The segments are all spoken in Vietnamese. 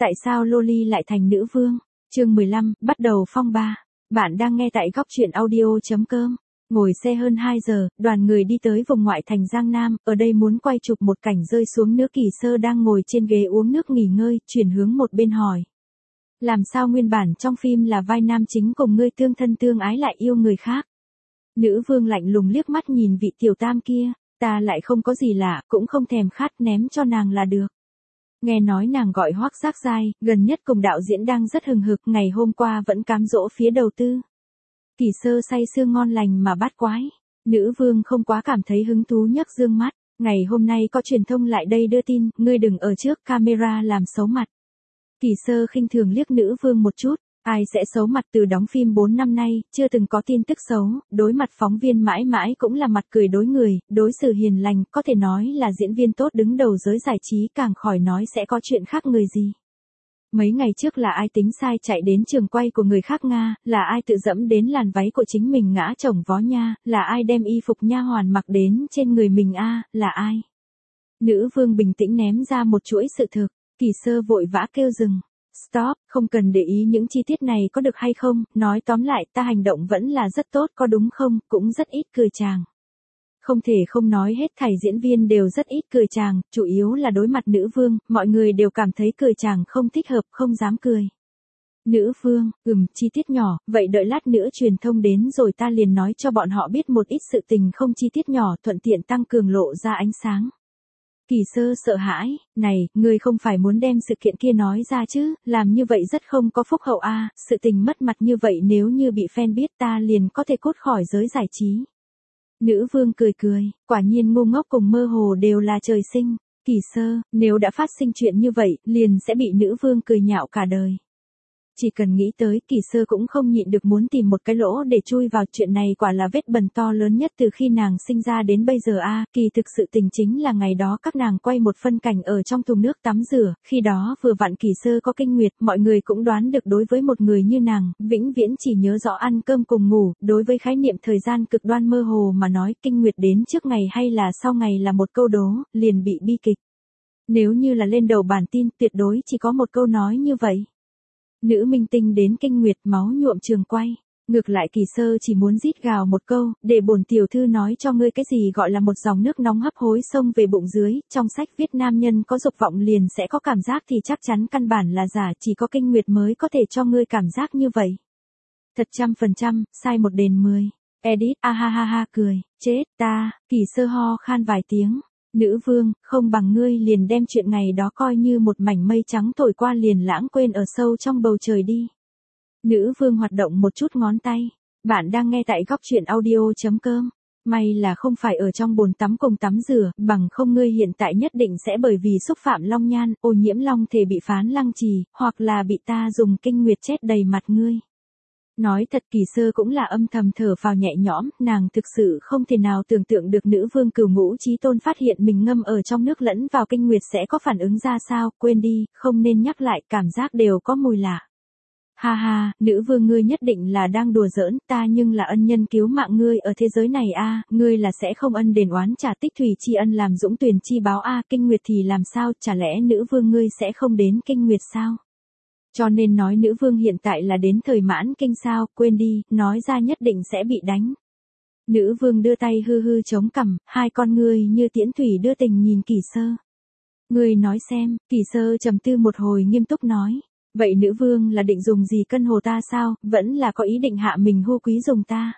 Tại sao Loli lại thành nữ vương? Chương 15, bắt đầu phong ba. Bạn đang nghe tại góc truyện audio.com. Ngồi xe hơn 2 giờ, đoàn người đi tới vùng ngoại thành Giang Nam, ở đây muốn quay chụp một cảnh rơi xuống nước. Kỳ Sơ đang ngồi trên ghế uống nước nghỉ ngơi, chuyển hướng một bên hỏi. Làm sao nguyên bản trong phim là vai nam chính cùng ngươi tương thân tương ái lại yêu người khác? Nữ vương lạnh lùng liếc mắt nhìn vị tiểu tam kia, ta lại không có gì lạ, cũng không thèm khát, ném cho nàng là được. Nghe nói nàng gọi Hoắc Giác Giai, gần nhất cùng đạo diễn đang rất hừng hực, ngày hôm qua vẫn cám dỗ phía đầu tư. Kỳ Sơ say sưa ngon lành mà bát quái. Nữ vương không quá cảm thấy hứng thú, nhấc dương mắt. Ngày hôm nay có truyền thông lại đây đưa tin, ngươi đừng ở trước camera làm xấu mặt. Kỳ Sơ khinh thường liếc nữ vương một chút. Ai sẽ xấu mặt, từ đóng phim 4 năm nay, chưa từng có tin tức xấu, đối mặt phóng viên mãi mãi cũng là mặt cười đối người, đối xử hiền lành, có thể nói là diễn viên tốt đứng đầu giới giải trí, càng khỏi nói sẽ có chuyện khác người gì. Mấy ngày trước là ai tính sai chạy đến trường quay của người khác Nga, là ai tự dẫm đến làn váy của chính mình ngã chồng vó nha, là ai đem y phục nha hoàn mặc đến trên người mình là ai. Nữ vương bình tĩnh ném ra một chuỗi sự thực. Kỳ Sơ vội vã kêu dừng. Stop, không cần để ý những chi tiết này có được hay không, nói tóm lại ta hành động vẫn là rất tốt có đúng không, cũng rất ít cười chàng. Không thể không nói hết thảy diễn viên đều rất ít cười chàng, chủ yếu là đối mặt nữ vương, mọi người đều cảm thấy cười chàng không thích hợp, không dám cười. Nữ vương, chi tiết nhỏ, vậy đợi lát nữa truyền thông đến rồi ta liền nói cho bọn họ biết một ít sự tình không chi tiết nhỏ, thuận tiện tăng cường lộ ra ánh sáng. Kỳ Sơ sợ hãi, này, ngươi không phải muốn đem sự kiện kia nói ra chứ, làm như vậy rất không có phúc hậu sự tình mất mặt như vậy nếu như bị fan biết ta liền có thể cút khỏi giới giải trí. Nữ vương cười cười, quả nhiên ngu ngốc cùng mơ hồ đều là trời sinh. Kỳ Sơ, nếu đã phát sinh chuyện như vậy, liền sẽ bị nữ vương cười nhạo cả đời. Chỉ cần nghĩ tới, Kỳ Sơ cũng không nhịn được muốn tìm một cái lỗ để chui vào, chuyện này quả là vết bẩn to lớn nhất từ khi nàng sinh ra đến bây giờ Kỳ thực sự tình chính là ngày đó các nàng quay một phân cảnh ở trong thùng nước tắm rửa, khi đó vừa vặn Kỳ Sơ có kinh nguyệt, mọi người cũng đoán được đối với một người như nàng, vĩnh viễn chỉ nhớ rõ ăn cơm cùng ngủ, đối với khái niệm thời gian cực đoan mơ hồ mà nói, kinh nguyệt đến trước ngày hay là sau ngày là một câu đố, liền bị bi kịch. Nếu như là lên đầu bản tin, tuyệt đối chỉ có một câu nói như vậy. Nữ minh tinh đến kinh nguyệt, máu nhuộm trường quay. Ngược lại Kỳ Sơ chỉ muốn rít gào một câu, để bổn tiểu thư nói cho ngươi cái gì gọi là một dòng nước nóng hấp hối xông về bụng dưới, trong sách viết nam nhân có dục vọng liền sẽ có cảm giác thì chắc chắn căn bản là giả, chỉ có kinh nguyệt mới có thể cho ngươi cảm giác như vậy. Thật 100%, sai 1 đền 10. Edit, ha ha ha cười, chết ta, Kỳ Sơ ho khan vài tiếng. Nữ vương, không bằng ngươi liền đem chuyện ngày đó coi như một mảnh mây trắng thổi qua liền lãng quên ở sâu trong bầu trời đi. Nữ vương hoạt động một chút ngón tay. Bạn đang nghe tại góc truyện audio.com. May là không phải ở trong bồn tắm cùng tắm rửa, bằng không ngươi hiện tại nhất định sẽ bởi vì xúc phạm long nhan, ô nhiễm long thể bị phán lăng trì, hoặc là bị ta dùng kinh nguyệt chết đầy mặt ngươi. Nói thật Kỳ Sơ cũng là âm thầm thở phào nhẹ nhõm, nàng thực sự không thể nào tưởng tượng được nữ vương Cửu Ngũ Chí Tôn phát hiện mình ngâm ở trong nước lẫn vào kinh nguyệt sẽ có phản ứng ra sao, quên đi, không nên nhắc lại, cảm giác đều có mùi lạ. Ha ha, nữ vương ngươi nhất định là đang đùa giỡn, ta nhưng là ân nhân cứu mạng ngươi ở thế giới này ngươi là sẽ không ân đền oán trả, tích thủy tri ân làm dũng tuyền chi báo kinh nguyệt thì làm sao, chả lẽ nữ vương ngươi sẽ không đến kinh nguyệt sao? Cho nên nói nữ vương hiện tại là đến thời mãn kinh sao, quên đi, nói ra nhất định sẽ bị đánh. Nữ vương đưa tay hư hư chống cằm, hai con ngươi như tiễn thủy đưa tình nhìn Kỳ Sơ. Ngươi nói xem, Kỳ Sơ trầm tư một hồi nghiêm túc nói. Vậy nữ vương là định dùng gì cân hồ ta sao, vẫn là có ý định hạ mình hô quý dùng ta.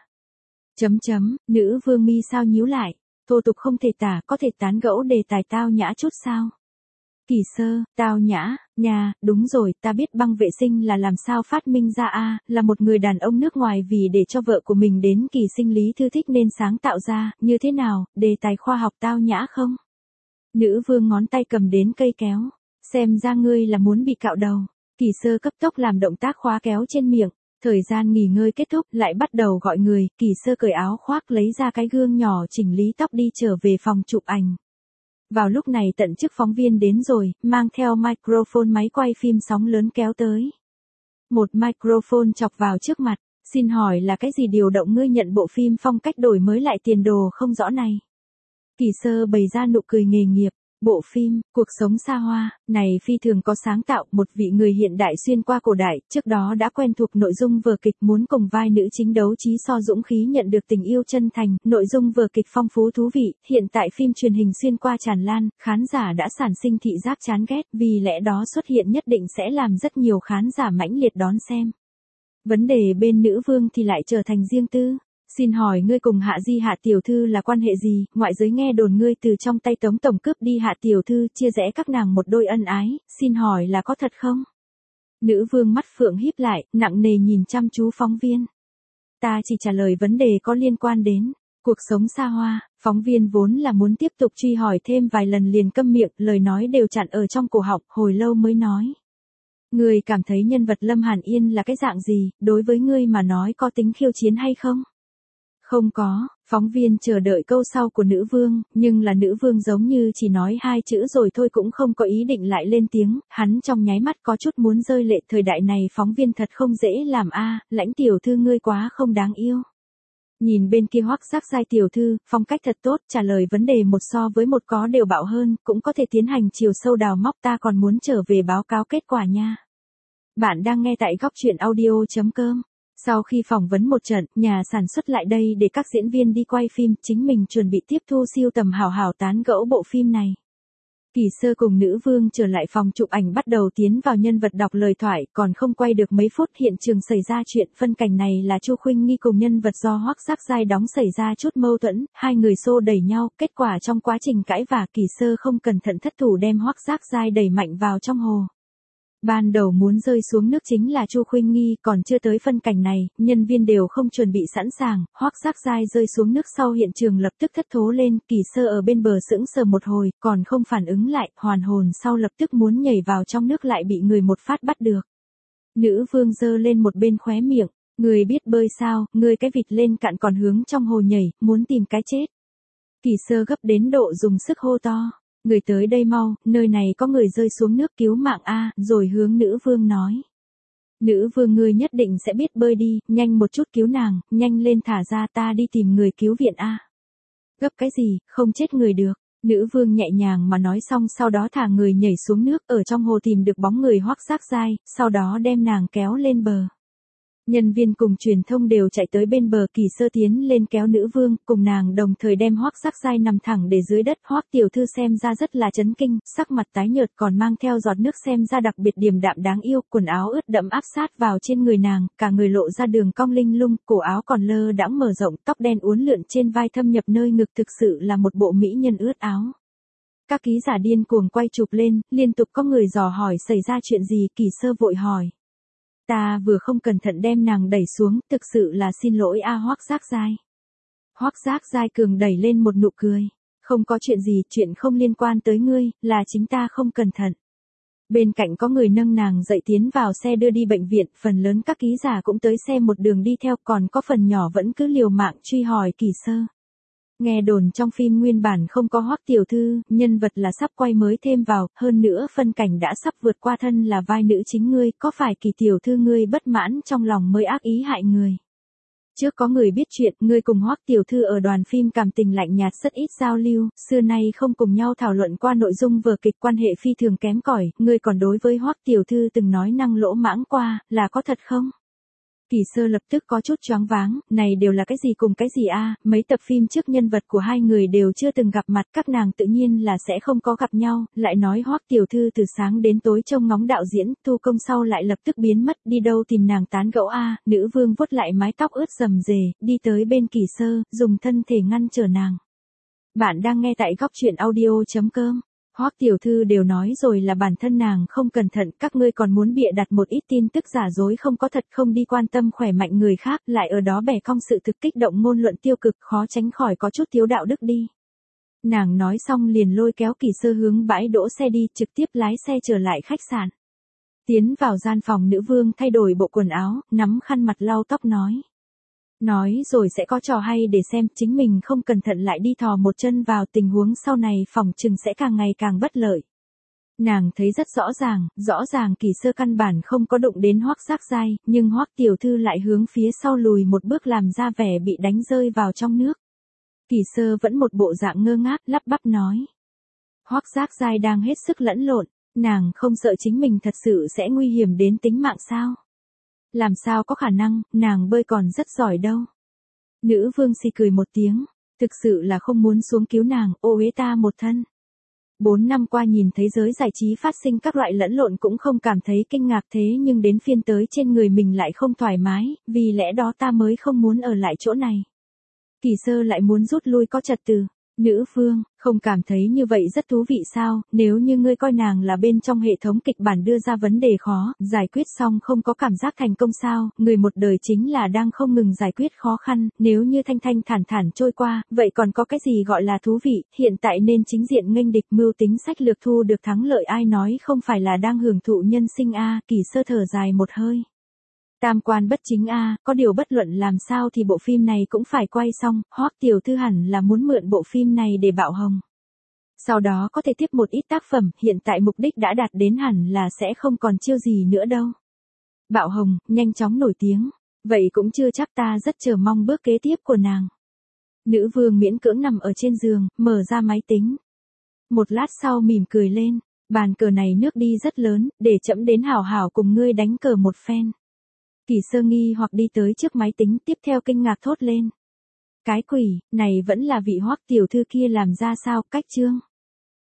Nữ vương mi sao nhíu lại, thô tục không thể tả, có thể tán gẫu đề tài tao nhã chút sao. Kỳ Sơ, tao nhã, nhà, đúng rồi, ta biết băng vệ sinh là làm sao phát minh ra là một người đàn ông nước ngoài vì để cho vợ của mình đến kỳ sinh lý thư thích nên sáng tạo ra, như thế nào, đề tài khoa học tao nhã không? Nữ vương ngón tay cầm đến cây kéo, xem ra ngươi là muốn bị cạo đầu. Kỳ Sơ cấp tốc làm động tác khóa kéo trên miệng, thời gian nghỉ ngơi kết thúc lại bắt đầu gọi người, Kỳ Sơ cởi áo khoác lấy ra cái gương nhỏ chỉnh lý tóc đi trở về phòng chụp ảnh. Vào lúc này tận chức phóng viên đến rồi, mang theo microphone máy quay phim sóng lớn kéo tới. Một microphone chọc vào trước mặt, xin hỏi là cái gì điều động ngươi nhận bộ phim phong cách đổi mới lại tiền đồ không rõ này? Kỳ Sơ bày ra nụ cười nghề nghiệp, Bộ phim, Cuộc sống xa hoa, này phi thường có sáng tạo, một vị người hiện đại xuyên qua cổ đại, trước đó đã quen thuộc nội dung vở kịch muốn cùng vai nữ chính đấu trí so dũng khí nhận được tình yêu chân thành, nội dung vở kịch phong phú thú vị, hiện tại phim truyền hình xuyên qua tràn lan, khán giả đã sản sinh thị giác chán ghét, vì lẽ đó xuất hiện nhất định sẽ làm rất nhiều khán giả mãnh liệt đón xem. Vấn đề bên nữ vương thì lại trở thành riêng tư. Xin hỏi ngươi cùng Hạ Di Hạ tiểu thư là quan hệ gì, ngoại giới nghe đồn ngươi từ trong tay Tống tổng cướp đi Hạ tiểu thư, chia rẽ các nàng một đôi ân ái, xin hỏi là có thật không? Nữ vương mắt phượng híp lại, nặng nề nhìn chăm chú phóng viên. Ta chỉ trả lời vấn đề có liên quan đến cuộc sống xa hoa. Phóng viên vốn là muốn tiếp tục truy hỏi thêm vài lần liền câm miệng, lời nói đều chặn ở trong cổ họng, hồi lâu mới nói. Ngươi cảm thấy nhân vật Lâm Hàn Yên là cái dạng gì, đối với ngươi mà nói có tính khiêu chiến hay không? Không có, phóng viên chờ đợi câu sau của nữ vương, nhưng là nữ vương giống như chỉ nói hai chữ rồi thôi cũng không có ý định lại lên tiếng, hắn trong nháy mắt có chút muốn rơi lệ, thời đại này phóng viên thật không dễ làm a, Lãnh tiểu thư ngươi quá không đáng yêu. Nhìn bên kia Hoắc Giác Giai tiểu thư, phong cách thật tốt, trả lời vấn đề một so với một có đều bạo hơn, cũng có thể tiến hành chiều sâu đào móc, ta còn muốn trở về báo cáo kết quả nha. Bạn đang nghe tại góc truyện audio.com. Sau khi phỏng vấn một trận, nhà sản xuất lại đây để các diễn viên đi quay phim, chính mình chuẩn bị tiếp thu siêu tầm hào hào tán gẫu bộ phim này. Kỳ Sơ cùng nữ vương trở lại phòng chụp ảnh bắt đầu tiến vào nhân vật đọc lời thoại, còn không quay được mấy phút hiện trường xảy ra chuyện, phân cảnh này là Chu Khuynh Nghi cùng nhân vật do Hoắc Giác Giai đóng xảy ra chút mâu thuẫn, hai người xô đẩy nhau, kết quả trong quá trình cãi vả Kỳ Sơ không cẩn thận thất thủ đem Hoắc Giác Giai đẩy mạnh vào trong hồ. Ban đầu muốn rơi xuống nước chính là Chu Khuynh Nghi, còn chưa tới phân cảnh này, nhân viên đều không chuẩn bị sẵn sàng, Hoắc Giác Giai rơi xuống nước sau hiện trường lập tức thất thố lên, Kỳ Sơ ở bên bờ sững sờ một hồi, còn không phản ứng lại, hoàn hồn sau lập tức muốn nhảy vào trong nước lại bị người một phát bắt được. Nữ vương giơ lên một bên khóe miệng, người biết bơi sao, người cái vịt lên cạn còn hướng trong hồ nhảy, muốn tìm cái chết. Kỳ Sơ gấp đến độ dùng sức hô to. Người tới đây mau, nơi này có người rơi xuống nước cứu mạng a, rồi hướng nữ vương nói. Nữ vương ngươi nhất định sẽ biết bơi đi, nhanh một chút cứu nàng, nhanh lên thả ra ta đi tìm người cứu viện a. Gấp cái gì, không chết người được. Nữ vương nhẹ nhàng mà nói xong sau đó thả người nhảy xuống nước ở trong hồ tìm được bóng người Hoắc Giác Giai, sau đó đem nàng kéo lên bờ. Nhân viên cùng truyền thông đều chạy tới bên bờ, Kỳ Sơ tiến lên kéo nữ vương, cùng nàng đồng thời đem Hoắc Giác Giai nằm thẳng để dưới đất. Hoắc tiểu thư xem ra rất là chấn kinh, sắc mặt tái nhợt còn mang theo giọt nước xem ra đặc biệt điềm đạm đáng yêu, quần áo ướt đẫm áp sát vào trên người nàng, cả người lộ ra đường cong linh lung, cổ áo còn lơ đãng mở rộng, tóc đen uốn lượn trên vai thâm nhập nơi ngực, thực sự là một bộ mỹ nhân ướt áo. Các ký giả điên cuồng quay chụp lên, liên tục có người dò hỏi xảy ra chuyện gì, Kỳ Sơ vội hỏi. Ta vừa không cẩn thận đem nàng đẩy xuống, thực sự là xin lỗi a Hoắc Giác Giai. Hoắc Giác Giai cường đẩy lên một nụ cười. Không có chuyện gì, chuyện không liên quan tới ngươi, là chính ta không cẩn thận. Bên cạnh có người nâng nàng dậy tiến vào xe đưa đi bệnh viện, phần lớn các ký giả cũng tới xe một đường đi theo, còn có phần nhỏ vẫn cứ liều mạng truy hỏi Kỳ Sơ. Nghe đồn trong phim nguyên bản không có Hoắc tiểu thư, nhân vật là sắp quay mới thêm vào, hơn nữa phân cảnh đã sắp vượt qua thân là vai nữ chính ngươi, có phải Kỳ tiểu thư ngươi bất mãn trong lòng mới ác ý hại người? Trước có người biết chuyện, ngươi cùng Hoắc tiểu thư ở đoàn phim cảm tình lạnh nhạt rất ít giao lưu, xưa nay không cùng nhau thảo luận qua nội dung vở kịch, quan hệ phi thường kém cỏi, ngươi còn đối với Hoắc tiểu thư từng nói năng lỗ mãng qua, là có thật không? Kỳ Sơ lập tức có chút choáng váng, này đều là cái gì cùng cái gì a, mấy tập phim trước nhân vật của hai người đều chưa từng gặp mặt, các nàng tự nhiên là sẽ không có gặp nhau, lại nói Hoắc tiểu thư từ sáng đến tối trông ngóng đạo diễn, thu công sau lại lập tức biến mất, đi đâu tìm nàng tán gẫu a, nữ vương vuốt lại mái tóc ướt rầm rề, đi tới bên Kỳ Sơ, dùng thân thể ngăn trở nàng. Bạn đang nghe tại góc truyện audio.com. Hoắc tiểu thư đều nói rồi là bản thân nàng không cẩn thận, các ngươi còn muốn bịa đặt một ít tin tức giả dối không có thật, không đi quan tâm khỏe mạnh người khác, lại ở đó bẻ cong sự thực, kích động ngôn luận tiêu cực, khó tránh khỏi có chút thiếu đạo đức đi. Nàng nói xong liền lôi kéo Kỳ Sơ hướng bãi đỗ xe đi, trực tiếp lái xe trở lại khách sạn. Tiến vào gian phòng, nữ vương thay đổi bộ quần áo, nắm khăn mặt lau tóc nói. Nói rồi sẽ có trò hay để xem, chính mình không cẩn thận lại đi thò một chân vào, tình huống sau này phỏng chừng sẽ càng ngày càng bất lợi. Nàng thấy rất rõ ràng Kỳ Sơ căn bản không có đụng đến Hoắc Giác Giai, nhưng Hoắc tiểu thư lại hướng phía sau lùi một bước làm ra vẻ bị đánh rơi vào trong nước. Kỳ Sơ vẫn một bộ dạng ngơ ngác, lắp bắp nói. Hoắc Giác Giai đang hết sức lẫn lộn, nàng không sợ chính mình thật sự sẽ nguy hiểm đến tính mạng sao? Làm sao có khả năng, nàng bơi còn rất giỏi đâu. Nữ vương xì cười một tiếng, thực sự là không muốn xuống cứu nàng, ô uế ta một thân. 4 năm qua nhìn thấy giới giải trí phát sinh các loại lẫn lộn cũng không cảm thấy kinh ngạc, thế nhưng đến phiên tới trên người mình lại không thoải mái, vì lẽ đó ta mới không muốn ở lại chỗ này. Kỳ Sơ lại muốn rút lui có trật tự. Nữ vương, không cảm thấy như vậy rất thú vị sao, nếu như ngươi coi nàng là bên trong hệ thống kịch bản đưa ra vấn đề khó, giải quyết xong không có cảm giác thành công sao, người một đời chính là đang không ngừng giải quyết khó khăn, nếu như thanh thanh thản thản trôi qua, vậy còn có cái gì gọi là thú vị, hiện tại nên chính diện nghênh địch, mưu tính sách lược thu được thắng lợi, ai nói không phải là đang hưởng thụ nhân sinh a. Kỳ Sơ thở dài một hơi. Tam quan bất chính a, có điều bất luận làm sao thì bộ phim này cũng phải quay xong, Hoắc tiểu thư hẳn là muốn mượn bộ phim này để bạo hồng. Sau đó có thể tiếp một ít tác phẩm, hiện tại mục đích đã đạt đến hẳn là sẽ không còn chiêu gì nữa đâu. Bạo hồng, nhanh chóng nổi tiếng, vậy cũng chưa chắc, ta rất chờ mong bước kế tiếp của nàng. Nữ vương miễn cưỡng nằm ở trên giường, mở ra máy tính. Một lát sau mỉm cười lên, bàn cờ này nước đi rất lớn, để trẫm đến hảo hảo cùng ngươi đánh cờ một phen. Kỳ Sơ nghi hoặc đi tới trước máy tính, tiếp theo kinh ngạc thốt lên. Cái quỷ, này vẫn là vị Hoắc tiểu thư kia làm ra sao, cách chương.